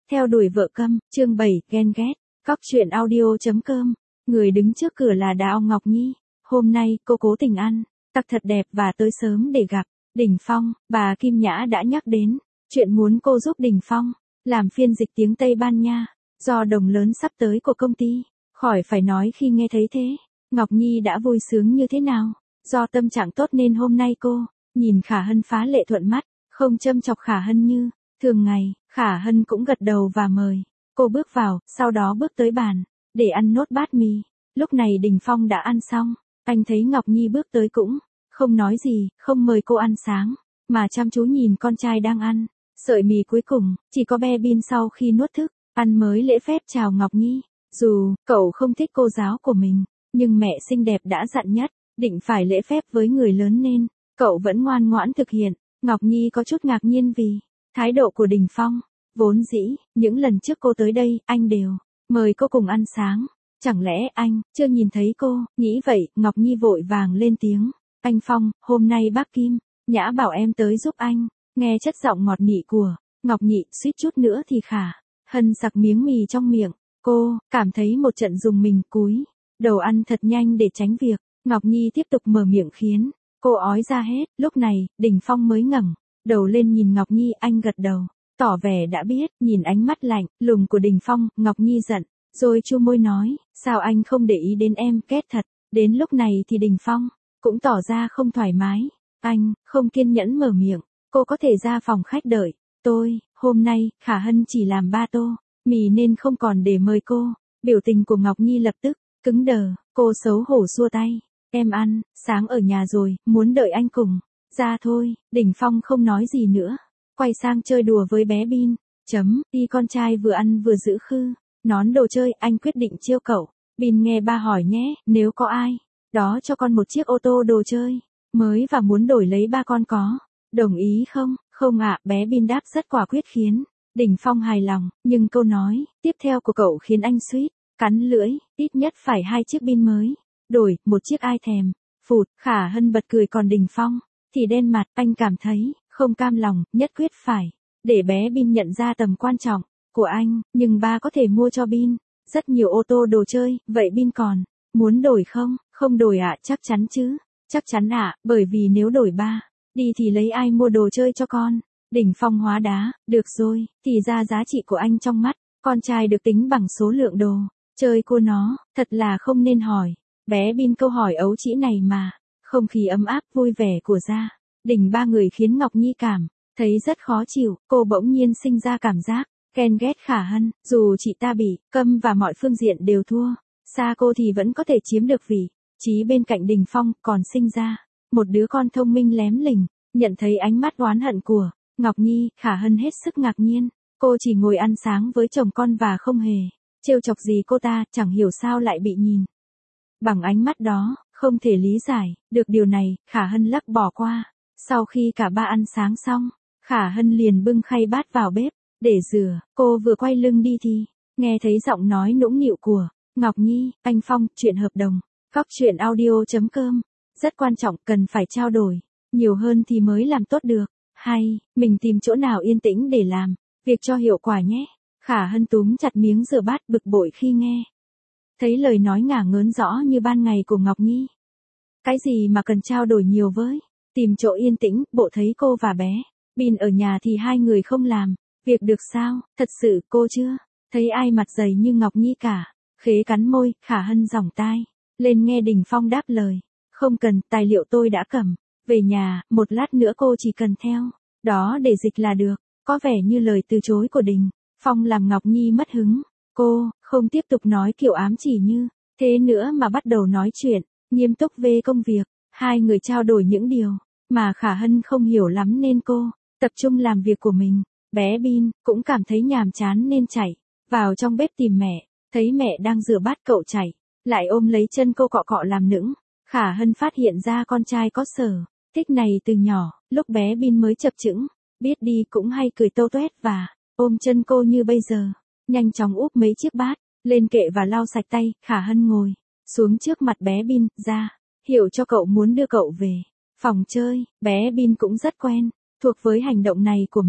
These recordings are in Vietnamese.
Theo đuổi vợ câm, chương 7, ghen ghét. Cóc truyện audio.com. Người đứng trước cửa là Đào Ngọc Nhi. Hôm nay cô cố tình ăn tặc thật đẹp và tới sớm để gặp Đình Phong. Bà Kim Nhã đã nhắc đến chuyện muốn cô giúp Đình Phong làm phiên dịch tiếng Tây Ban Nha, do đồng lớn sắp tới của công ty. Khỏi phải nói khi nghe thấy thế, Ngọc Nhi đã vui sướng như thế nào. Do tâm trạng tốt nên hôm nay cô nhìn Khả Hân phá lệ thuận mắt, không châm chọc Khả Hân như thường ngày. Khả Hân cũng gật đầu và mời cô bước vào, sau đó bước tới bàn để ăn nốt bát mì. Lúc này Đình Phong đã ăn xong, anh thấy Ngọc Nhi bước tới cũng không nói gì, không mời cô ăn sáng, mà chăm chú nhìn con trai đang ăn sợi mì cuối cùng. Chỉ có Bé Bin sau khi nuốt thức ăn mới lễ phép chào Ngọc Nhi. Dù cậu không thích cô giáo của mình, nhưng mẹ xinh đẹp đã dặn nhất định phải lễ phép với người lớn nên cậu vẫn ngoan ngoãn thực hiện. Ngọc Nhi có chút ngạc nhiên vì thái độ của Đình Phong. Vốn dĩ, những lần trước cô tới đây, anh đều mời cô cùng ăn sáng. Chẳng lẽ anh chưa nhìn thấy cô? Nghĩ vậy, Ngọc Nhi vội vàng lên tiếng. Anh Phong, hôm nay bác Kim Nhã bảo em tới giúp anh. Nghe chất giọng ngọt nị của Ngọc Nhị, suýt chút nữa thì Khả Hân sặc miếng mì trong miệng. Cô cảm thấy một trận rùng mình, cúi đầu ăn thật nhanh để tránh việc Ngọc Nhi tiếp tục mở miệng khiến cô ói ra hết. Lúc này, Đình Phong mới ngẩng đầu lên nhìn Ngọc Nhi, anh gật đầu, tỏ vẻ đã biết. Nhìn ánh mắt lạnh lùng của Đình Phong, Ngọc Nhi giận rồi chu môi nói, sao anh không để ý đến em? Kết thật. Đến lúc này thì Đình Phong cũng tỏ ra không thoải mái. Anh không kiên nhẫn mở miệng, cô có thể ra phòng khách đợi tôi. Hôm nay Khả Hân chỉ làm 3 tô mì nên không còn để mời cô. Biểu tình của Ngọc Nhi lập tức cứng đờ, cô xấu hổ xua tay. Em ăn sáng ở nhà rồi, muốn đợi anh cùng ra thôi. Đình Phong không nói gì nữa, quay sang chơi đùa với Bé Bin. Đi con trai vừa ăn vừa giữ khư nón đồ chơi, anh quyết định trêu cậu. Bin nghe ba hỏi nhé, nếu có ai đó cho con một chiếc ô tô đồ chơi mới và muốn đổi lấy, ba con có đồng ý không? Không ạ, bé Bin đáp rất quả quyết khiến Đình Phong hài lòng, nhưng câu nói tiếp theo của cậu khiến anh suýt cắn lưỡi. Ít nhất phải 2 chiếc Bin mới đổi, một chiếc ai thèm. Phụt. Khả Hân bật cười, còn Đình Phong thì đen mặt. Anh cảm thấy không cam lòng, nhất quyết phải để bé Bin nhận ra tầm quan trọng của anh. Nhưng ba có thể mua cho Bin rất nhiều ô tô đồ chơi, vậy Bin còn muốn đổi không? Không đổi ạ. Chắc chắn chứ? Chắc chắn ạ, bởi vì nếu đổi ba đi thì lấy ai mua đồ chơi cho con? Đình Phong hóa đá. Được rồi, thì ra giá trị của anh trong mắt con trai được tính bằng số lượng đồ chơi của nó. Thật là không nên hỏi bé Bin câu hỏi ấu trĩ này mà. Không khí ấm áp vui vẻ của gia đình ba người khiến Ngọc Nhi cảm thấy rất khó chịu. Cô bỗng nhiên sinh ra cảm giác ghen ghét Khả Hân. Dù chị ta bị câm và mọi phương diện đều thua xa cô thì vẫn có thể chiếm được vị trí bên cạnh Đình Phong, còn sinh ra một đứa con thông minh lém lỉnh. Nhận thấy ánh mắt oán hận của Ngọc Nhi, Khả Hân hết sức ngạc nhiên. Cô chỉ ngồi ăn sáng với chồng con và không hề trêu chọc gì cô ta, chẳng hiểu sao lại bị nhìn bằng ánh mắt đó. Không thể lý giải được điều này, Khả Hân lắc bỏ qua. Sau khi cả ba ăn sáng xong, Khả Hân liền bưng khay bát vào bếp để rửa. Cô vừa quay lưng đi thì nghe thấy giọng nói nũng nịu của Ngọc Nhi. Anh Phong, chuyện hợp đồng Cóc truyện audio.com rất quan trọng, cần phải trao đổi nhiều hơn thì mới làm tốt được. Hay mình tìm chỗ nào yên tĩnh để làm việc cho hiệu quả nhé. Khả Hân túm chặt miếng rửa bát, bực bội khi nghe thấy lời nói ngả ngớn rõ như ban ngày của Ngọc Nhi. Cái gì mà cần trao đổi nhiều với tìm chỗ yên tĩnh? Bộ thấy cô và bé Bin ở nhà thì hai người không làm việc được sao? Thật sự cô chưa thấy ai mặt dày như Ngọc Nhi cả. Khế cắn môi. Khả Hân giỏng tai lên nghe Đình Phong đáp lời. Không cần, tài liệu tôi đã cầm về nhà, một lát nữa cô chỉ cần theo đó để dịch là được. Có vẻ như lời từ chối của Đình Phong làm Ngọc Nhi mất hứng. Cô không tiếp tục nói kiểu ám chỉ như thế nữa mà bắt đầu nói chuyện nghiêm túc về công việc. Hai người trao đổi những điều mà Khả Hân không hiểu lắm nên cô tập trung làm việc của mình. Bé Bin cũng cảm thấy nhàm chán nên chạy vào trong bếp tìm mẹ. Thấy mẹ đang rửa bát, cậu chạy lại ôm lấy chân cô cọ cọ làm nũng. Khả Hân phát hiện ra con trai có sở thích này từ nhỏ. Lúc bé Bin mới chập chững biết đi cũng hay cười tâu tuét và ôm chân cô như bây giờ. Nhanh chóng úp mấy chiếc bát lên kệ và lau sạch tay. Khả Hân ngồi xuống trước mặt bé Bin, ra hiểu cho cậu muốn đưa cậu về phòng chơi. Bé Bin cũng rất quen thuộc với hành động này của mẹ.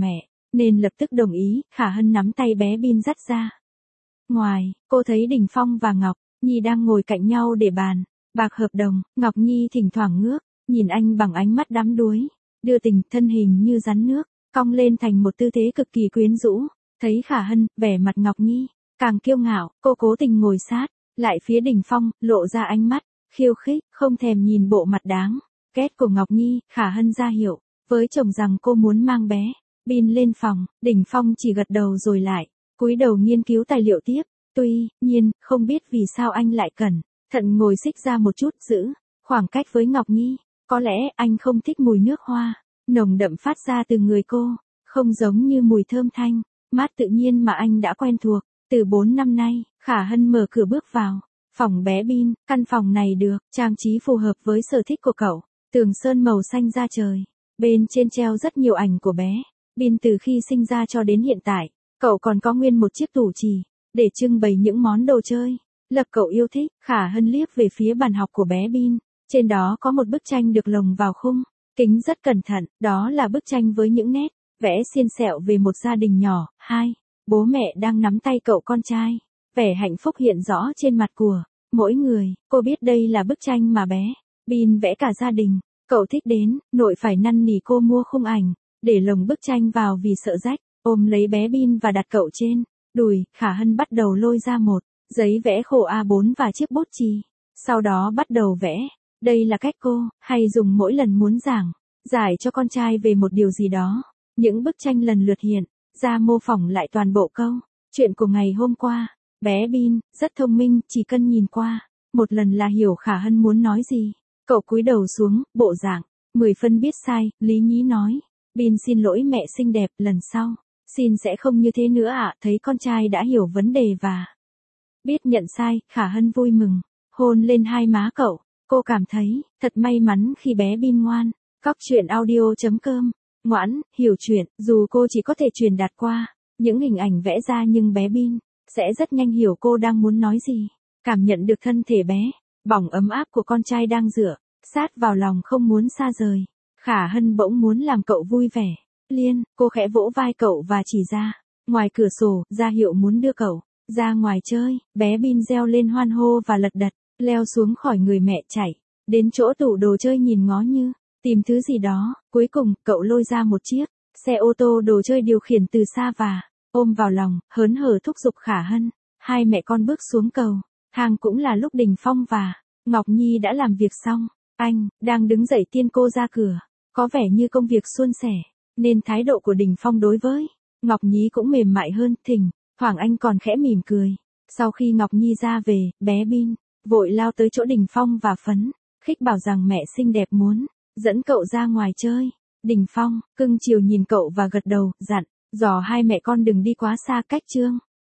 nên lập tức đồng ý. Khả Hân nắm tay bé Bin dắt ra. Ngoài, cô thấy Đình Phong và Ngọc Nhi đang ngồi cạnh nhau để bàn bạc hợp đồng. Ngọc Nhi thỉnh thoảng ngước, nhìn anh bằng ánh mắt đắm đuối, đưa tình, thân hình như rắn nước, cong lên thành một tư thế cực kỳ quyến rũ. Thấy Khả Hân, vẻ mặt Ngọc Nhi càng kiêu ngạo, cô cố tình ngồi sát lại phía Đình Phong, lộ ra ánh mắt khiêu khích, không thèm nhìn bộ mặt đáng ghét của Ngọc Nhi. Khả Hân ra hiệu với chồng rằng cô muốn mang bé Bin lên phòng. Đình Phong chỉ gật đầu rồi lại cúi đầu nghiên cứu tài liệu tiếp. Tuy nhiên, không biết vì sao anh lại cẩn thận ngồi xích ra một chút, giữ khoảng cách với Ngọc Nhi. Có lẽ anh không thích mùi nước hoa nồng đậm phát ra từ người cô, không giống như mùi thơm thanh mát tự nhiên mà anh đã quen thuộc từ 4 năm nay. Khả Hân mở cửa bước vào phòng bé Bin. Căn phòng này được trang trí phù hợp với sở thích của cậu. Tường sơn màu xanh da trời, bên trên treo rất nhiều ảnh của bé Bin từ khi sinh ra cho đến hiện tại. Cậu còn có nguyên một chiếc tủ chì để trưng bày những món đồ chơi lập cậu yêu thích. Khả Hân liếc về phía bàn học của bé Bin. Trên đó có một bức tranh được lồng vào khung kính rất cẩn thận. Đó là bức tranh với những nét vẽ xiên xẹo về một gia đình nhỏ, hai bố mẹ đang nắm tay cậu con trai. Vẻ hạnh phúc hiện rõ trên mặt của mỗi người. Cô biết đây là bức tranh mà bé Bin vẽ cả gia đình. Cậu thích đến nỗi phải năn nỉ cô mua khung ảnh để lồng bức tranh vào vì sợ rách. Ôm lấy bé Bin và đặt cậu trên đùi, Khả Hân bắt đầu lôi ra một giấy vẽ khổ A4 và chiếc bút chì. Sau đó bắt đầu vẽ. Đây là cách cô hay dùng mỗi lần muốn giảng giải cho con trai về một điều gì đó. Những bức tranh lần lượt hiện ra mô phỏng lại toàn bộ câu chuyện của ngày hôm qua. Bé Bin rất thông minh, chỉ cần nhìn qua một lần là hiểu Khả Hân muốn nói gì. Cậu cúi đầu xuống, bộ dạng 10 phân biết sai. Lý nhí nói, Bin xin lỗi mẹ xinh đẹp, lần sau xin sẽ không như thế nữa ạ. Thấy con trai đã hiểu vấn đề và biết nhận sai, Khả Hân vui mừng hôn lên hai má cậu. Cô cảm thấy thật may mắn khi bé Bin ngoan. Cóc truyện audio.com, ngoãn, hiểu chuyện. Dù cô chỉ có thể truyền đạt qua những hình ảnh vẽ ra, nhưng bé Bin sẽ rất nhanh hiểu cô đang muốn nói gì. Cảm nhận được thân thể bé bỏng ấm áp của con trai đang dựa sát vào lòng không muốn xa rời. Khả Hân bỗng muốn làm cậu vui vẻ. Liên, cô khẽ vỗ vai cậu và chỉ ra ngoài cửa sổ, ra hiệu muốn đưa cậu ra ngoài chơi. Bé Bin reo lên hoan hô và lật đật leo xuống khỏi người mẹ, chạy đến chỗ tủ đồ chơi nhìn ngó như tìm thứ gì đó. Cuối cùng, cậu lôi ra một chiếc xe ô tô đồ chơi điều khiển từ xa và ôm vào lòng, hớn hở thúc giục Khả Hân. Hai mẹ con bước xuống cầu thang cũng là lúc Đình Phong và Ngọc Nhi đã làm việc xong. Anh đang đứng dậy tiễn cô ra cửa, có vẻ như công việc suôn sẻ, nên thái độ của Đình Phong đối với Ngọc Nhi cũng mềm mại hơn. Thỉnh thoảng anh còn khẽ mỉm cười. Sau khi Ngọc Nhi ra về, bé Bin vội lao tới chỗ Đình Phong và phấn khích bảo rằng mẹ xinh đẹp muốn dẫn cậu ra ngoài chơi. Đình Phong cưng chiều nhìn cậu và gật đầu, dặn dò hai mẹ con đừng đi quá xa cách Trương